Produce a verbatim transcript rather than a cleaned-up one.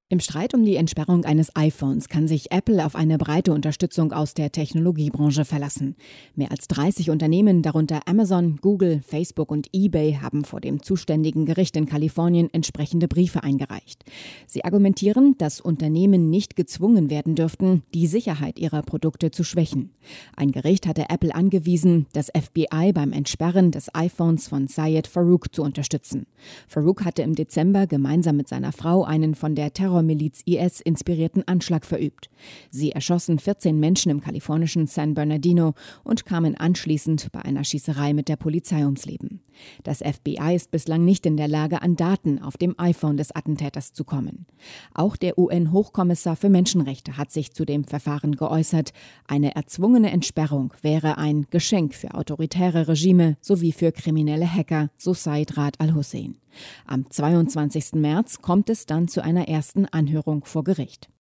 Im Streit um die Entsperrung eines iPhones kann sich Apple auf eine breite Unterstützung aus der Technologiebranche verlassen. Mehr als dreißig Unternehmen, darunter Amazon, Google, Facebook und eBay, haben vor dem zuständigen Gericht in Kalifornien entsprechende Briefe eingereicht. Sie argumentieren, dass Unternehmen nicht gezwungen werden dürften, die Sicherheit ihrer Produkte zu schwächen. Ein Gericht hatte Apple angewiesen, das F B I beim Entsperren des iPhones von Syed Farook zu unterstützen. Farook hatte im Dezember gemeinsam mit seiner Frau einen von der Terror Terrormiliz I S inspirierten Anschlag verübt. Sie erschossen vierzehn Menschen im kalifornischen San Bernardino und kamen anschließend bei einer Schießerei mit der Polizei ums Leben. Das F B I ist bislang nicht in der Lage, an Daten auf dem iPhone des Attentäters zu kommen. Auch der U N-Hochkommissar für Menschenrechte hat sich zu dem Verfahren geäußert. Eine erzwungene Entsperrung wäre ein Geschenk für autoritäre Regime sowie für kriminelle Hacker, so Said Rad al-Hussein. Am zweiundzwanzigsten März kommt es dann zu einer ersten Anhörung vor Gericht.